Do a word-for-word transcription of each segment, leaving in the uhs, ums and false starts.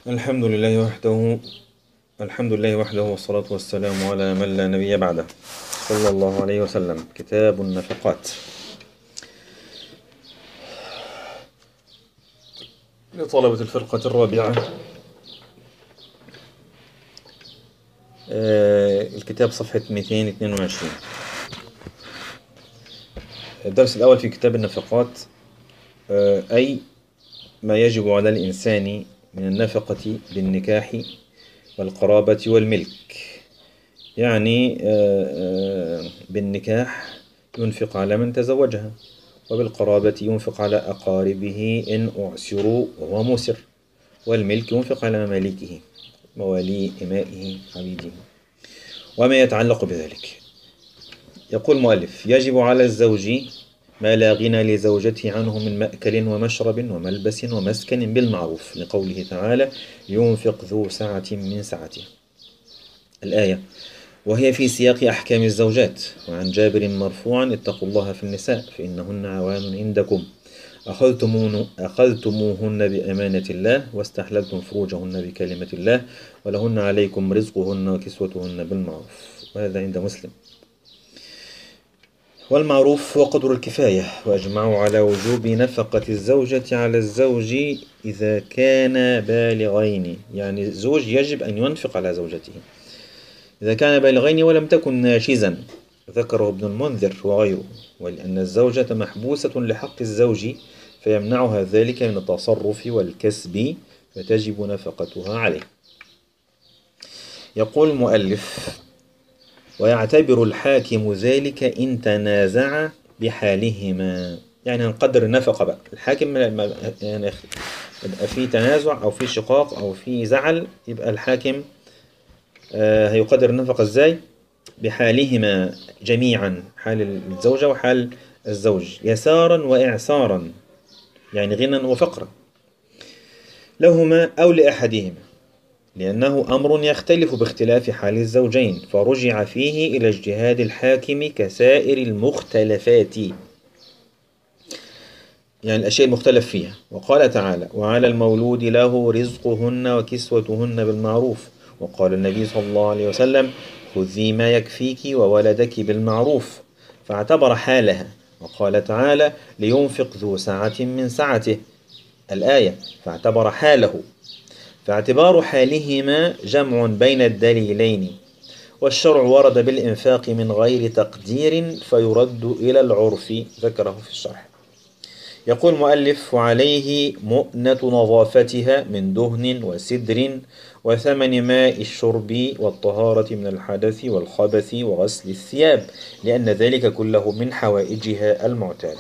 الحمد لله وحده الحمد لله وحده والصلاة والسلام على من لا نبي بعده صلى الله عليه وسلم. كتاب النفقات لطلبة الفرقة الرابعة. آه الكتاب صفحة مئتين واثنين وعشرين. الدرس الأول في كتاب النفقات، آه أي ما يجب على الإنسان من النفقة بالنكاح والقرابة والملك. يعني بالنكاح ينفق على من تزوجها، وبالقرابة ينفق على أقاربه إن أعسروا وهو مسر، والملك ينفق على مماليكه موالي إمائه عبيده وما يتعلق بذلك. يقول المؤلف: يجب على الزوج ما لا غنى لزوجته عنه من مأكل ومشرب وملبس ومسكن بالمعروف، لقوله تعالى: ينفق ذو سعة من سعته، الآية، وهي في سياق أحكام الزوجات. وعن جابر مرفوعا: اتقوا الله في النساء فإنهن عوان عندكم، أخذتموهن بأمانة الله واستحللتم فروجهن بكلمة الله، ولهن عليكم رزقهن وكسوتهن بالمعروف. وهذا عند مسلم. والمعروف هو قدر الكفاية، وأجمعوا على وجوب نفقة الزوجة على الزوج إذا كان بالغين، يعني الزوج يجب أن ينفق على زوجته إذا كان بالغين ولم تكن ناشزا، ذكره ابن المنذر وغيره، ولأن الزوجة محبوسة لحق الزوج فيمنعها ذلك من التصرف والكسب، فتجب نفقتها عليه. يقول المؤلف: ويعتبر الحاكم ذلك إن تنازع بحالهما. يعني نقدر النفقة بقى، الحاكم يعني يبقى في تنازع أو في شقاق أو في زعل، يبقى الحاكم آه هيقدر النفقة ازاي؟ بحالهما جميعا، حال الزوجة وحال الزوج، يسارا وإعسارا، يعني غنى وفقرا، لهما أو لأحدهما، لأنه أمر يختلف باختلاف حال الزوجين، فرجع فيه إلى اجتهاد الحاكم كسائر المختلفات، يعني الأشياء المختلف فيها. وقال تعالى: وعلى المولود له رزقهن وكسوتهن بالمعروف. وقال النبي صلى الله عليه وسلم: خذي ما يكفيك وولدك بالمعروف، فاعتبر حالها. وقال تعالى: لينفق ذو سعة من سعته، الآية، فاعتبر حاله. فاعتبار حالهما جمع بين الدليلين، والشرع ورد بالإنفاق من غير تقدير فيرد إلى العرف، ذكره في الشرح. يقول المؤلف: وعليه مؤنة نظافتها من دهن وسدر وثمن ماء الشرب والطهارة من الحدث والخبث وغسل الثياب، لأن ذلك كله من حوائجها المعتادة.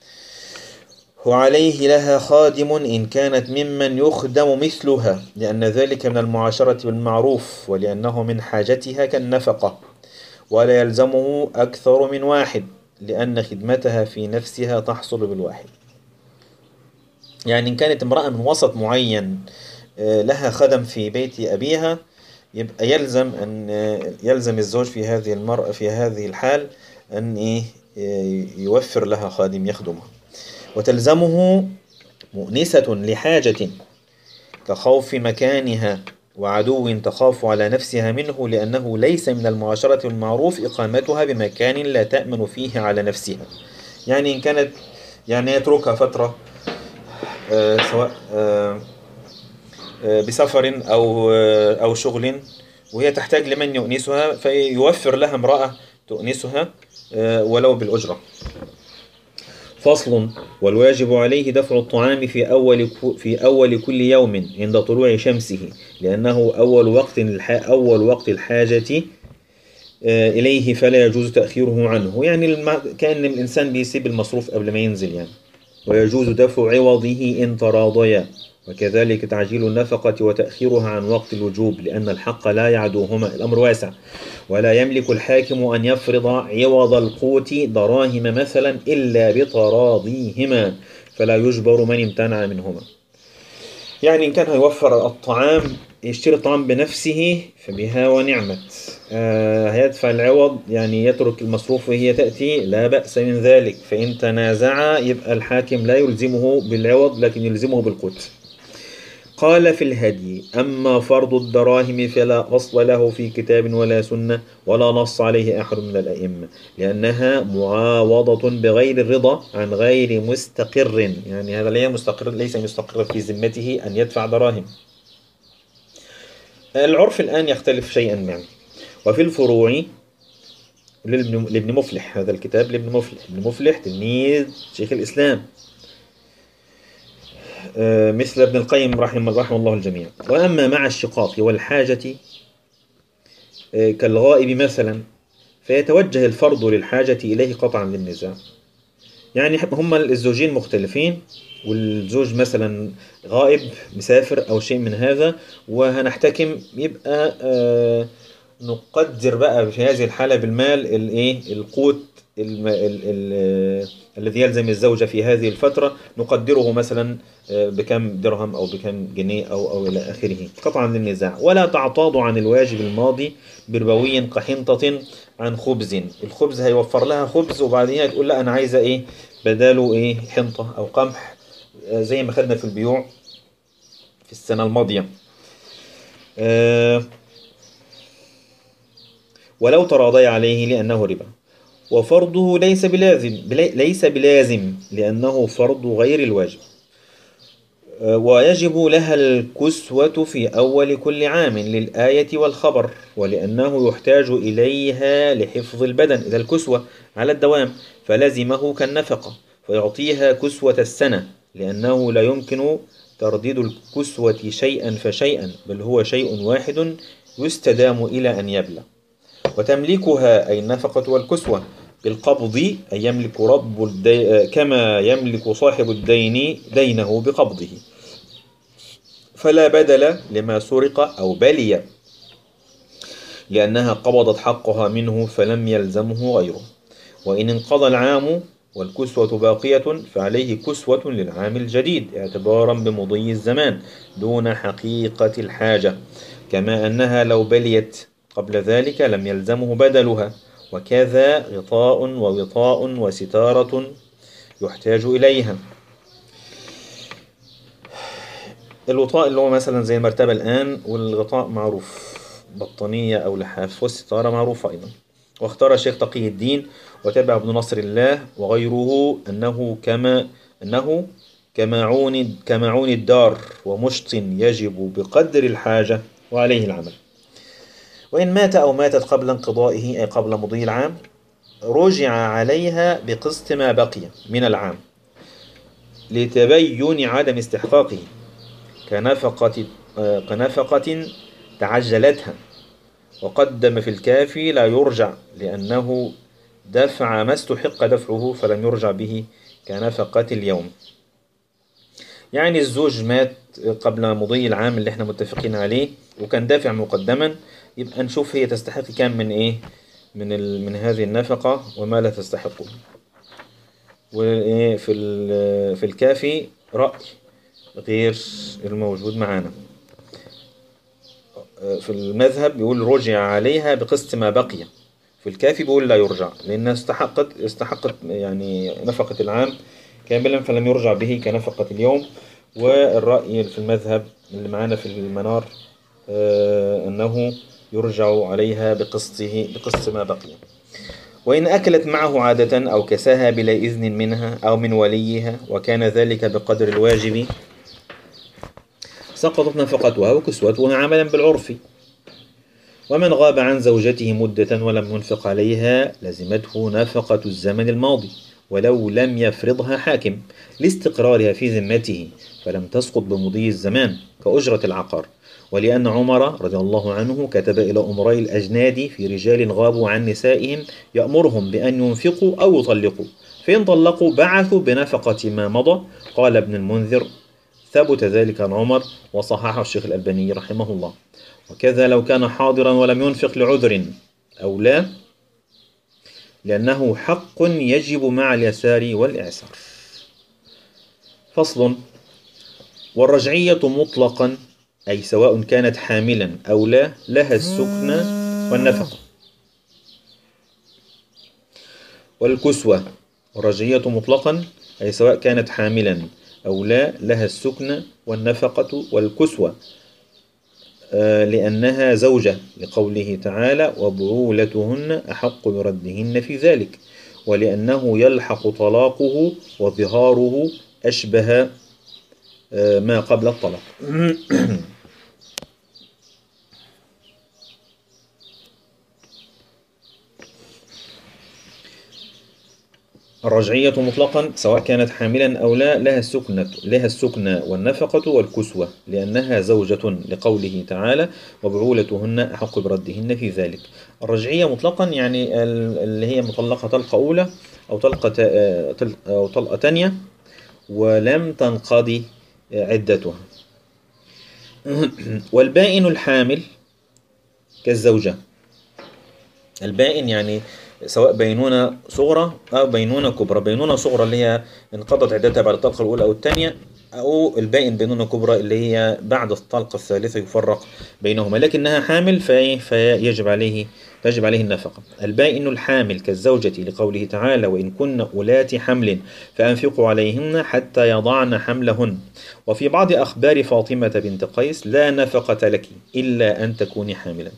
وعليه لها خادم إن كانت ممن يخدم مثلها، لأن ذلك من المعاشرة بالمعروف، ولأنه من حاجتها كالنفقة. ولا يلزمه أكثر من واحد، لأن خدمتها في نفسها تحصل بالواحد. يعني إن كانت امرأة من وسط معين لها خدم في بيت أبيها، يبقى يلزم أن يلزم الزوج في هذه المرأة في هذه الحال أن إيه يوفر لها خادم يخدمها. وتلزمه مؤنسة لحاجة كخوف مكانها وعدو تخاف على نفسها منه، لأنه ليس من المعاشرة المعروف إقامتها بمكان لا تأمن فيه على نفسها. يعني إن كانت يعني يتركها فترة آه سواء آه آه بسفر أو آه أو شغل، وهي تحتاج لمن يؤنسها، فيوفر لها امرأة تؤنسها آه ولو بالأجرة. فصل: والواجب عليه دفع الطعام في أول في أول كل يوم عند طلوع شمسه، لأنه أول وقت أول وقت الحاجة إليه، فلا يجوز تأخيره عنه. يعني كأن الإنسان بيسيب المصروف قبل ما ينزل يعني. ويجوز دفع عوضه إن تراضيا، وكذلك تعجيل النفقة وتأخيرها عن وقت الوجوب، لأن الحق لا يعدوهما، الأمر واسع. ولا يملك الحاكم أن يفرض عوض القوت دراهم مثلا إلا بتراضيهما، فلا يجبر من امتنع منهما. يعني إن كان هيوفر الطعام، يشتري الطعام بنفسه فبها ونعمت. آه هيدفع العوض، يعني يترك المصروف وهي تأتي، لا بأس من ذلك. فإن تنازع يبقى الحاكم لا يلزمه بالعوض لكن يلزمه بالقوت. قال في الهدي: أما فرض الدراهم فلا أصل له في كتاب ولا سنة ولا نص عليه أحد من الأئمة، لأنها معاوضة بغير الرضا عن غير مستقر. يعني هذا ليس مستقر، ليس مستقر في ذمته أن يدفع دراهم. العرف الآن يختلف شيئا ما. وفي الفروع لابن لابن مفلح، هذا الكتاب لابن مفلح، ابن مفلح تلميذ شيخ الإسلام مثل ابن القيم رحمه رحمه الله الجميع. وأما مع الشقاق والحاجة كالغائب مثلا فيتوجه الفرض للحاجة إليه قطعا للنزاع. يعني هما الزوجين مختلفين، والزوج مثلا غائب مسافر أو شيء من هذا وهنحتكم، يبقى آه نقدر بقى في هذه الحالة بالمال الايه القوت الم... ال... ال... الذي يلزم الزوجة في هذه الفترة، نقدره مثلا بكم درهم أو بكم جنيه أو أو إلى آخره قطعا للنزاع. ولا تعتاض عن الواجب الماضي بربوي كحنطة عن خبز. الخبز هيوفر لها خبز وبعدين تقول لا أنا عايزة إيه بداله إيه حنطة أو قمح، زي ما خدنا في البيوع في السنة الماضية. أه ولو تراضي عليه لأنه ربا. وفرضه ليس بلازم ليس بلازم لأنه فرض غير الواجب. ويجب لها الكسوة في أول كل عام للآية والخبر، ولأنه يحتاج إليها لحفظ البدن إلى الكسوة على الدوام، فلزمه كالنفقة فيعطيها كسوة السنة، لأنه لا يمكن ترديد الكسوة شيئا فشيئا، بل هو شيء واحد يستدام إلى أن يبلى. وتملكها أي النفقة والكسوة بالقبض، أي يملك رب الدي... كما يملك صاحب الدين دينه بقبضه، فلا بدل لما سرق أو بلي، لأنها قبضت حقها منه فلم يلزمه غيره. وإن انقضى العام والكسوة باقية فعليه كسوة للعام الجديد اعتبارا بمضي الزمان دون حقيقة الحاجة، كما أنها لو بليت قبل ذلك لم يلزمه بدلها. وكذا غطاء ووطاء وستارة يحتاج إليها. الوطاء اللي هو مثلا زي المرتبة الآن، والغطاء معروف بطانية أو لحاف، والستارة معروفة أيضا. واختار الشيخ تقي الدين وتابع ابن نصر الله وغيره أنه كما أنه كمعون كمعون الدار ومشط يجب بقدر الحاجة وعليه العمل. وإن مات أو ماتت قبل انقضائه أي قبل مضي العام رجع عليها بقسط ما بقي من العام لتبين عدم استحقاقه، كنفقة كنفقة تعجلتها. وقدم في الكافي لا يرجع لأنه دفع ما استحق دفعه فلم يرجع به كنفقة اليوم. يعني الزوج مات قبل مضي العام اللي احنا متفقين عليه وكان دافع مقدما، يبقى نشوف هي تستحق كام من ايه من ال... من هذه النفقة وما لا تستحقه. وفي في الكافي رأي غير الموجود معانا. في المذهب بيقول رجع عليها بقسط ما بقي، في الكافي بيقول لا يرجع لأنها استحقت استحقت يعني نفقة العام كاملا فلم يرجع به كنفقة اليوم. والرأي في المذهب اللي معانا في المنار آه أنه يرجع عليها بقسطه بقسط ما بقي. وإن أكلت معه عادة أو كساها بلا إذن منها أو من وليها وكان ذلك بقدر الواجب سقطت نفقتها وكسوتها عملا بالعرف. ومن غاب عن زوجته مدة ولم ينفق عليها لزمته نفقة الزمن الماضي ولو لم يفرضها حاكم لاستقرارها في ذمته، فلم تسقط بمضي الزمان كأجرة العقار. ولأن عمر رضي الله عنه كتب إلى أمراء الأجناد في رجال غابوا عن نسائهم يأمرهم بأن ينفقوا أو يطلقوا، فإن طلقوا بعثوا بنفقة ما مضى. قال ابن المنذر ثبت ذلك عن عمر وصححه الشيخ الألباني رحمه الله. وكذا لو كان حاضرا ولم ينفق لعذر أو لا، لأنه حق يجب مع اليسار والإعسار. فصل. والرجعية مطلقا أي سواء كانت حاملا أو لا لها السكن والنفقة. والكسوة والرجعية مطلقا أي سواء كانت حاملا أو لا لها السكنى والنفقة والكسوة لأنها زوجة، لقوله تعالى وبعولتهن أحق بردهن في ذلك، ولأنه يلحق طلاقه وظهاره أشبه ما قبل الطلاق. الرجعية مطلقا سواء كانت حاملا أو لا لها السكنة لها السكنى والنفقة والكسوة لأنها زوجة، لقوله تعالى وبعولتهن أحق بردهن في ذلك. الرجعية مطلقا يعني اللي هي مطلقة طلقة أولى أو طلقة أو طلقة تانية ولم تنقضي عدتها. والبائن الحامل كالزوجة. البائن يعني سواء بينونة صغرى أو بينونة كبرى. بينونة صغرى اللي هي انقضت عدتها بعد الطلقة الأولى أو الثانية، أو البائن بينونة كبرى اللي هي بعد الطلقة الثالثة يفرق بينهما لكنها حامل في فيجب عليه تجب عليه النفقة. البائن الحامل كالزوجة، لقوله تعالى وإن كن أولات حمل فأنفقوا عليهن حتى يضعن حملهن. وفي بعض أخبار فاطمة بنت قيس لا نفقة لك إلا أن تكوني حاملا.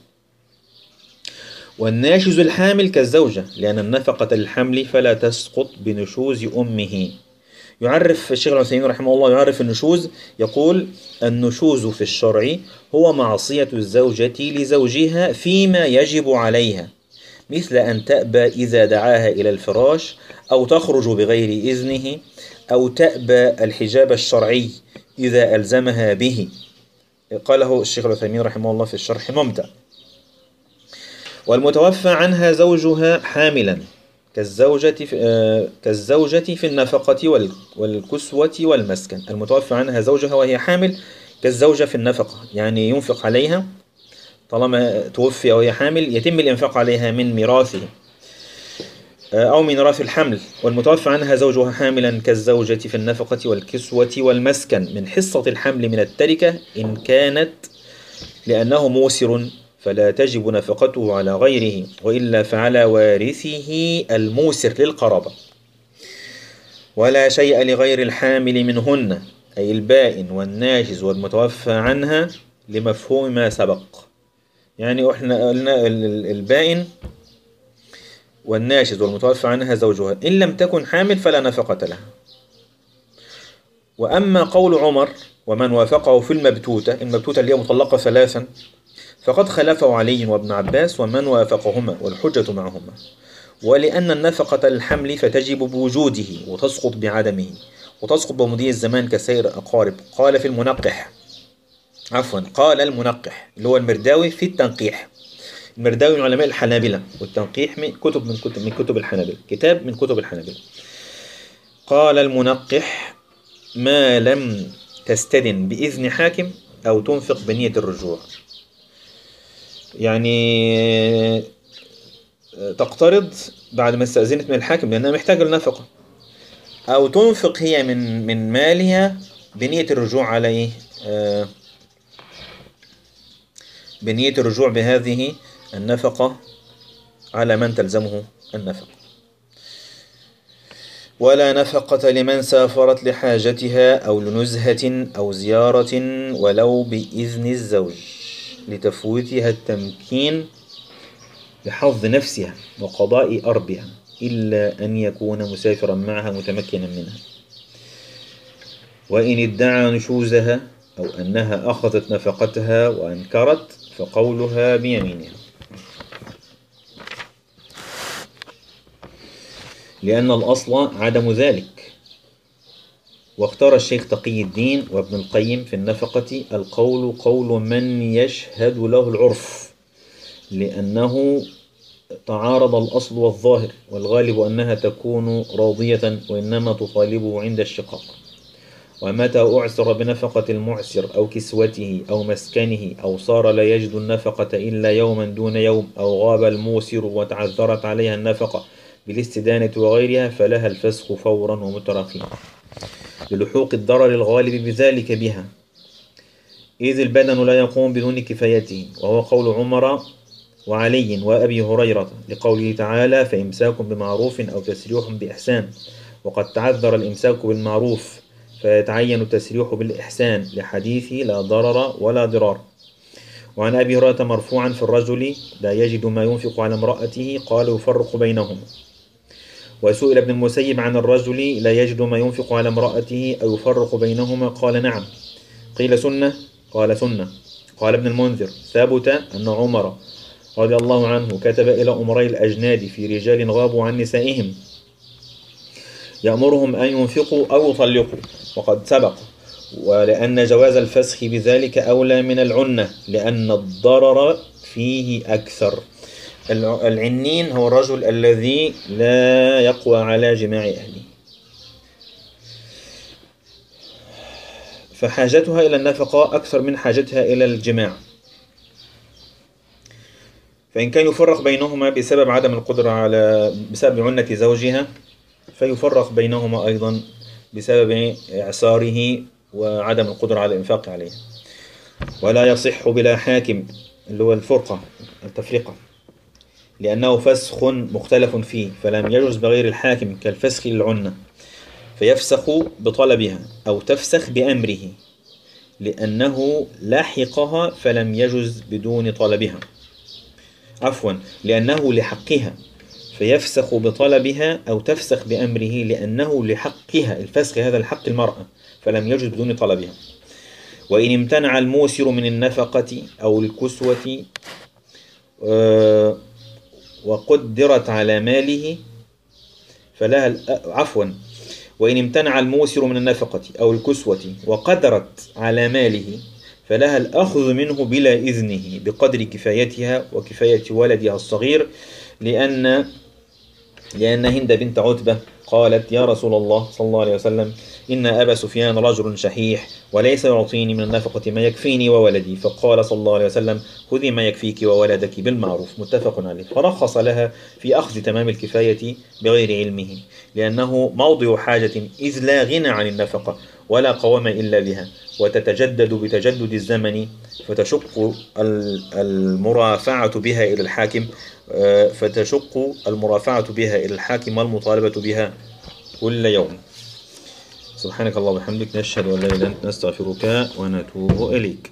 والناشز الحامل كالزوجة لأن النفقة للحمل فلا تسقط بنشوز أمه. يعرف الشيخ العثيمين رحمه الله يعرف النشوز، يقول النشوز في الشرع هو معصية الزوجة لزوجها فيما يجب عليها، مثل أن تأبى إذا دعاها إلى الفراش، أو تخرج بغير إذنه، أو تأبى الحجاب الشرعي إذا ألزمها به. قاله الشيخ العثيمين رحمه الله في الشرح ممتع. والمتوفى عنها زوجها حاملا كالزوجة في, كالزوجة في النفقة والكسوة والمسكن. المتوفى عنها زوجها وهي حامل كالزوجة في النفقة، يعني ينفق عليها طالما توفي وهي حامل، يتم الإنفاق عليها من ميراثه أو من ميراث الحمل. والمتوفى عنها زوجها حاملا كالزوجة في النفقة والكسوة والمسكن من حصة الحمل من التركة إن كانت، لأنه موسر فلا تجب نفقته على غيره، وإلا فعلى وارثه الموسر للقرابة. ولا شيء لغير الحامل منهن، أي البائن والناجز والمتوفى عنها، لمفهوم ما سبق. يعني احنا قلنا البائن والناجز والمتوفى عنها زوجها إن لم تكن حامل فلا نفقة لها. وأما قول عمر ومن وافقه في المبتوتة، المبتوتة اللي هي مطلقة ثلاثا، فقد خلفه علي وابن عباس ومن وافقهما والحجة معهما. ولأن النفقة للحمل فتجب بوجوده وتسقط بعدمه، وتسقط بمضي الزمان كسائر أقارب. قال في المنقح عفوا قال المنقح اللي هو المرداوي في التنقيح. المرداوي من علماء الحنابلة، والتنقيح من كتب من كتب من كتب الحنابلة، كتاب من كتب الحنابلة. قال المنقح ما لم تستدن بإذن حاكم أو تنفق بنية الرجوع، يعني تقترض بعد ما استأذنت من الحاكم لأنها محتاجة للنفقة، أو تنفق هي من من مالها بنية الرجوع على إيه؟ آه بنية الرجوع بهذه النفقة على من تلزمه النفقة. ولا نفقة لمن سافرت لحاجتها أو لنزهة أو زيارة ولو بإذن الزوج لتفويتها التمكين لحظ نفسها وقضاء أربها، إلا أن يكون مسافرا معها متمكنا منها. وإن ادعى نشوزها أو أنها أخذت نفقتها وأنكرت فقولها بيمينها، لأن الأصل عدم ذلك. واختار الشيخ تقي الدين وابن القيم في النفقة القول قول من يشهد له العرف، لأنه تعارض الأصل والظاهر، والغالب أنها تكون راضية وإنما تطالبه عند الشقاق. ومتى أعسر بنفقة المعسر أو كسوته أو مسكنه أو صار لا يجد النفقة إلا يوما دون يوم أو غاب الموسر وتعذرت عليها النفقة بالاستدانة وغيرها فلها الفسخ فورا ومتراخيا للحوق الضرر الغالب بذلك بها، إذ البدن لا يقوم بدون كفايته، وهو قول عمر وعلي وأبي هريرة لقوله تعالى فإمساك بمعروف أو تسريح بإحسان. وقد تعذر الإمساك بالمعروف فيتعين التسريح بالإحسان لحديث لا ضرر ولا ضرار. وعن أبي هريرة مرفوعا في الرجل لا يجد ما ينفق على امرأته قال يفرق بينهما. وسئل ابن المسيب عن الرجل لا يجد ما ينفق على امرأته أو يفرق بينهما قال نعم. قيل سنة؟ قال سنة. قال ابن المنذر ثبت أن عمر رضي الله عنه كتب إلى أمري الأجناد في رجال غابوا عن نسائهم يأمرهم أن ينفقوا أو يطلقوا، وقد سبق. ولأن جواز الفسخ بذلك أولى من العنة لأن الضرر فيه أكثر. العنين هو الرجل الذي لا يقوى على جماع أهله، فحاجتها إلى النفقة أكثر من حاجتها إلى الجماع. فإن كان يفرق بينهما بسبب عدم القدرة على بسبب عنة زوجها فيفرق بينهما أيضا بسبب إعساره وعدم القدرة على الإنفاق عليه. ولا يصح بلا حاكم اللي هو الفرقة التفرقة لأنه فسخ مختلف فيه، فلم يجوز بغير الحاكم كالفسخ للعنة فيفسخ بطلبها أو تفسخ بأمره لأنه لاحقها فلم يجوز بدون طلبها، عفوا لأنه لحقها فيفسخ بطلبها أو تفسخ بأمره لأنه لحقها. الفسخ هذا الحق المرأة فلم يجوز بدون طلبها. وإن امتنع الموسر من النفقة أو الكسوة أه وقدرت على ماله فلها عفوا وإن امتنع الموسر من النفقة أو الكسوة وقدرت على ماله فلها الأخذ منه بلا إذنه بقدر كفايتها وكفاية ولدها الصغير، لأن لأن هند بنت عتبة قالت يا رسول الله صلى الله عليه وسلم إن أبا سفيان رجل شحيح وليس يعطيني من النفقة ما يكفيني وولدي، فقال صلى الله عليه وسلم خذي ما يكفيك وولدك بالمعروف، متفق عليه. فرخص لها في أخذ تمام الكفاية بغير علمه لأنه موضع حاجة إذ لا غنى عن النفقة ولا قوام إلا بها وتتجدد بتجدد الزمن، فتشق المرافعة بها إلى الحاكم فتشق المرافعة بها إلى الحاكم والمطالبة بها كل يوم. سبحانك اللهم وبحمدك نشهد أن لا إله إلا أنت نستغفرك ونتوب إليك.